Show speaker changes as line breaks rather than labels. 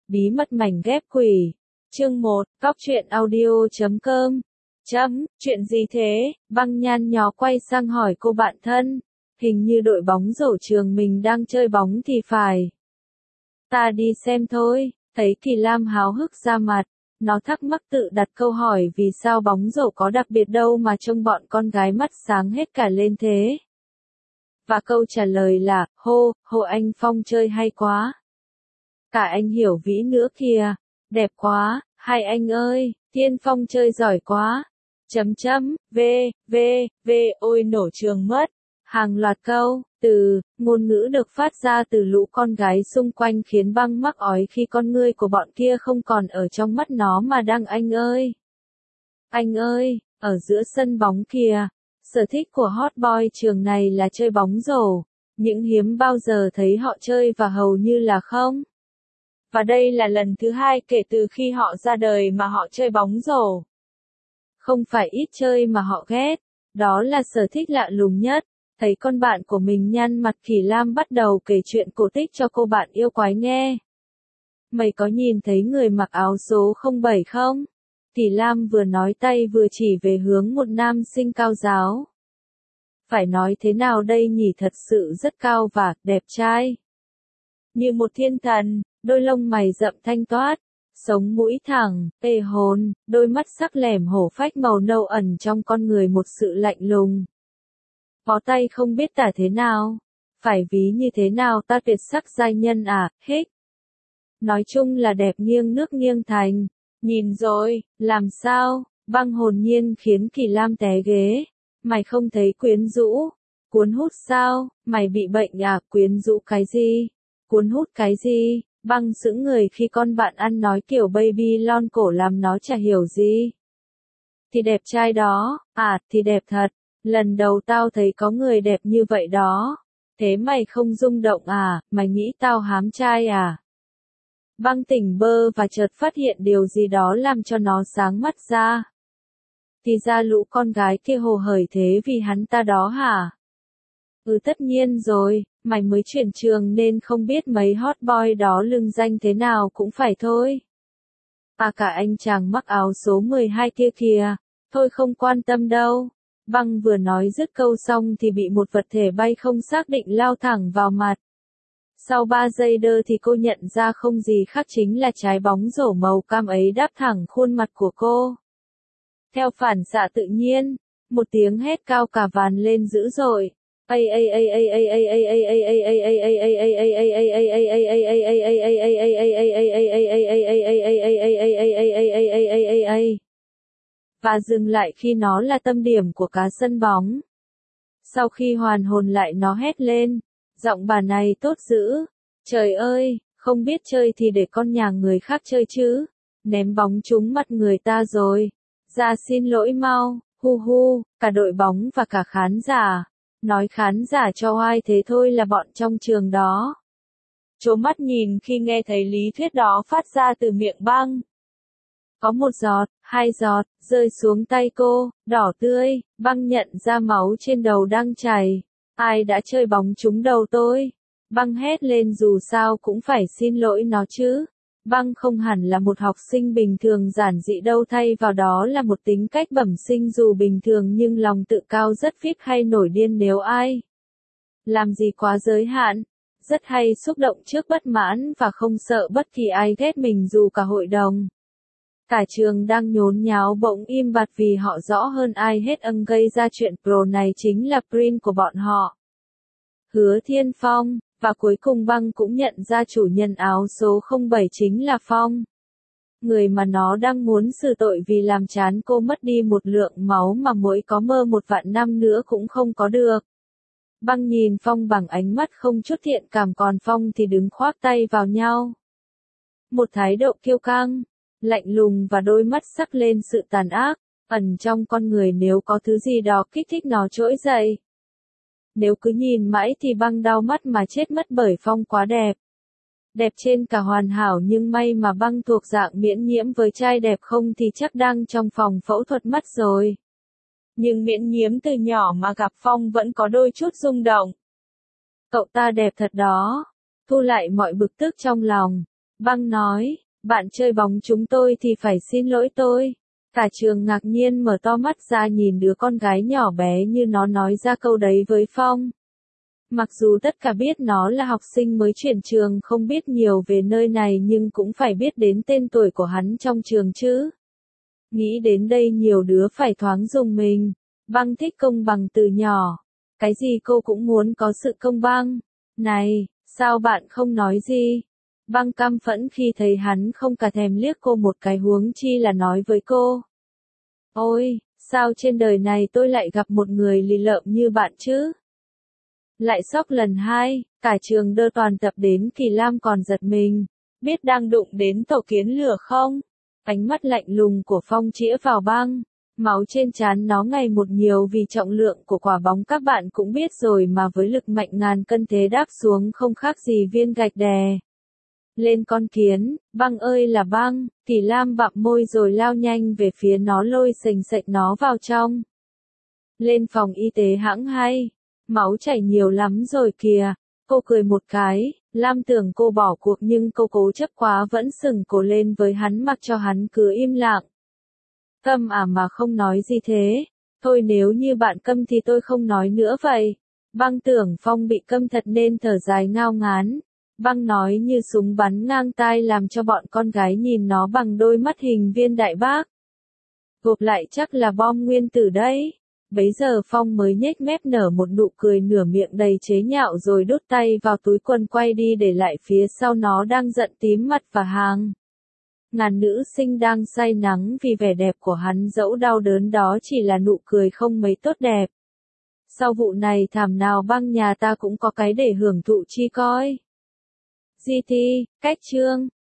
Bí mật mảnh ghép quỷ. Chương 1, Cóc truyện audio.com. Chuyện gì thế? Băng nhăn nhó quay sang hỏi cô bạn thân. Hình như đội bóng rổ trường mình đang chơi bóng thì phải. Ta đi xem thôi. Thấy Kỳ Lam háo hức ra mặt. Nó thắc mắc tự đặt câu hỏi vì sao bóng rổ có đặc biệt đâu mà trông bọn con gái mắt sáng hết cả lên thế. Và câu trả lời là, hô anh Phong chơi hay quá. Cả anh Hiểu Vĩ nữa kìa, đẹp quá, hai anh ơi, Thiên Phong chơi giỏi quá. Ôi nổ trường mất. Hàng loạt câu, từ, ngôn ngữ được phát ra từ lũ con gái xung quanh khiến Băng mắc ói khi con ngươi của bọn kia không còn ở trong mắt nó mà đang anh ơi, ở giữa sân bóng kìa. Sở thích của hot boy trường này là chơi bóng rổ, những hiếm bao giờ thấy họ chơi và hầu như là không. Và đây là lần thứ 2 kể từ khi họ ra đời mà họ chơi bóng rổ. Không phải ít chơi mà họ ghét, đó là sở thích lạ lùng nhất. Thấy con bạn của mình nhăn mặt, Kỳ Lam bắt đầu kể chuyện cổ tích cho cô bạn yêu quái nghe. Mày có nhìn thấy người mặc áo số 07 không? Kỳ Lam vừa nói tay vừa chỉ về hướng một nam sinh cao ráo. Phải nói thế nào đây nhỉ, thật sự rất cao và đẹp trai. Như một thiên thần, đôi lông mày rậm thanh toát, sống mũi thẳng, ê hồn, đôi mắt sắc lẻm hổ phách màu nâu ẩn trong con người một sự lạnh lùng. Bó tay không biết tả thế nào, phải ví như thế nào ta tuyệt sắc giai nhân à, hích. Nói chung là đẹp nghiêng nước nghiêng thành, nhìn rồi, làm sao, Băng hồn nhiên khiến Kỳ Lam té ghế. Mày không thấy quyến rũ, cuốn hút sao, mày bị bệnh à, quyến rũ cái gì, cuốn hút cái gì, Băng sững người khi con bạn ăn nói kiểu baby lon cổ làm nó chả hiểu gì. Thì đẹp trai đó, à, thì đẹp thật, lần đầu tao thấy có người đẹp như vậy đó. Thế mày không rung động à, mày nghĩ tao hám trai à? Băng tỉnh bơ và chợt phát hiện điều gì đó làm cho nó sáng mắt ra. Thì ra lũ con gái kia hồ hởi thế vì hắn ta đó hả? Tất nhiên rồi, mày mới chuyển trường nên không biết mấy hot boy đó lừng danh thế nào cũng phải thôi. À, cả anh chàng mắc áo số 12 kia kìa, thôi không quan tâm đâu. Băng vừa nói dứt câu xong thì bị một vật thể bay không xác định lao thẳng vào mặt. Sau 3 giây đơ thì cô nhận ra không gì khác chính là trái bóng rổ màu cam ấy đáp thẳng khuôn mặt của cô. Theo phản xạ tự nhiên, một tiếng hét cao cả vàn lên dữ dội. Và dừng lại khi nó là tâm điểm của cả sân bóng. Sau khi hoàn hồn lại nó hét lên, giọng bà này tốt dữ. Trời ơi, không biết chơi thì để con nhà người khác chơi chứ. Ném bóng trúng mặt người ta rồi. Ra xin lỗi mau, cả đội bóng và cả khán giả. Nói khán giả cho oai thế thôi là bọn trong trường đó. Trố mắt nhìn khi nghe thấy lý thuyết đó phát ra từ miệng Băng. Có một giọt, 2 giọt, rơi xuống tay cô, đỏ tươi, Băng nhận ra máu trên đầu đang chảy. Ai đã chơi bóng trúng đầu tôi? Băng hét lên dù sao cũng phải xin lỗi nó chứ. Băng không hẳn là một học sinh bình thường giản dị đâu, thay vào đó là một tính cách bẩm sinh dù bình thường nhưng lòng tự cao rất phít hay nổi điên nếu ai làm gì quá giới hạn, rất hay xúc động trước bất mãn và không sợ bất kỳ ai ghét mình dù cả hội đồng. Cả trường đang nhốn nháo bỗng im bặt vì họ rõ hơn ai hết gây ra chuyện pro này chính là Prince của bọn họ. Hứa Thiên Phong. Và cuối cùng Băng cũng nhận ra chủ nhân áo số 07 chính là Phong. Người mà nó đang muốn xử tội vì làm chán cô mất đi một lượng máu mà mỗi có mơ 1 vạn năm nữa cũng không có được. Băng nhìn Phong bằng ánh mắt không chút thiện cảm, còn Phong thì đứng khoác tay vào nhau. Một thái độ kiêu căng, lạnh lùng và đôi mắt sắc lên sự tàn ác, ẩn trong con người nếu có thứ gì đó kích thích nó trỗi dậy. Nếu cứ nhìn mãi thì Băng đau mắt mà chết mất bởi Phong quá đẹp. Đẹp trên cả hoàn hảo, nhưng may mà Băng thuộc dạng miễn nhiễm với trai đẹp, không thì chắc đang trong phòng phẫu thuật mắt rồi. Nhưng miễn nhiễm từ nhỏ mà gặp Phong vẫn có đôi chút rung động. Cậu ta đẹp thật đó. Thu lại mọi bực tức trong lòng. Băng nói, bạn chơi bóng chúng tôi thì phải xin lỗi tôi. Cả trường ngạc nhiên mở to mắt ra nhìn đứa con gái nhỏ bé như nó nói ra câu đấy với Phong. Mặc dù tất cả biết nó là học sinh mới chuyển trường không biết nhiều về nơi này nhưng cũng phải biết đến tên tuổi của hắn trong trường chứ. Nghĩ đến đây nhiều đứa phải thoáng rùng mình. Băng thích công bằng từ nhỏ. Cái gì cô cũng muốn có sự công bằng. Này, sao bạn không nói gì? Băng căm phẫn khi thấy hắn không cả thèm liếc cô một cái huống chi là nói với cô. Ôi, sao trên đời này tôi lại gặp một người lì lợm như bạn chứ? Lại sốc lần 2, cả trường đơ toàn tập đến Kỳ Lam còn giật mình. Biết đang đụng đến tổ kiến lửa không? Ánh mắt lạnh lùng của Phong chĩa vào băng. Máu trên trán nó ngày một nhiều vì trọng lượng của quả bóng các bạn cũng biết rồi mà với lực mạnh ngàn cân thế đáp xuống không khác gì viên gạch đè lên con kiến. Băng ơi là băng, Kỳ Lam bặm môi rồi lao nhanh về phía nó lôi sềnh sệch nó vào trong. Lên phòng y tế hãng hay, máu chảy nhiều lắm rồi kìa. Cô cười một cái, Lam tưởng cô bỏ cuộc nhưng cô cố chấp quá vẫn sừng cổ lên với hắn mặc cho hắn cứ im lặng. Câm à mà không nói gì thế? Thôi nếu như bạn câm thì tôi không nói nữa vậy. Băng tưởng Phong bị câm thật nên thở dài ngao ngán. Băng nói như súng bắn ngang tai làm cho bọn con gái nhìn nó bằng đôi mắt hình viên đại bác. Gộp lại chắc là bom nguyên tử đấy. Bấy giờ Phong mới nhếch mép nở một nụ cười nửa miệng đầy chế nhạo rồi đút tay vào túi quần quay đi để lại phía sau nó đang giận tím mặt và hàng. Ngàn nữ sinh đang say nắng vì vẻ đẹp của hắn dẫu đau đớn đó chỉ là nụ cười không mấy tốt đẹp. Sau vụ này thảm nào băng nhà ta cũng có cái để hưởng thụ chi coi. GT, cách chương.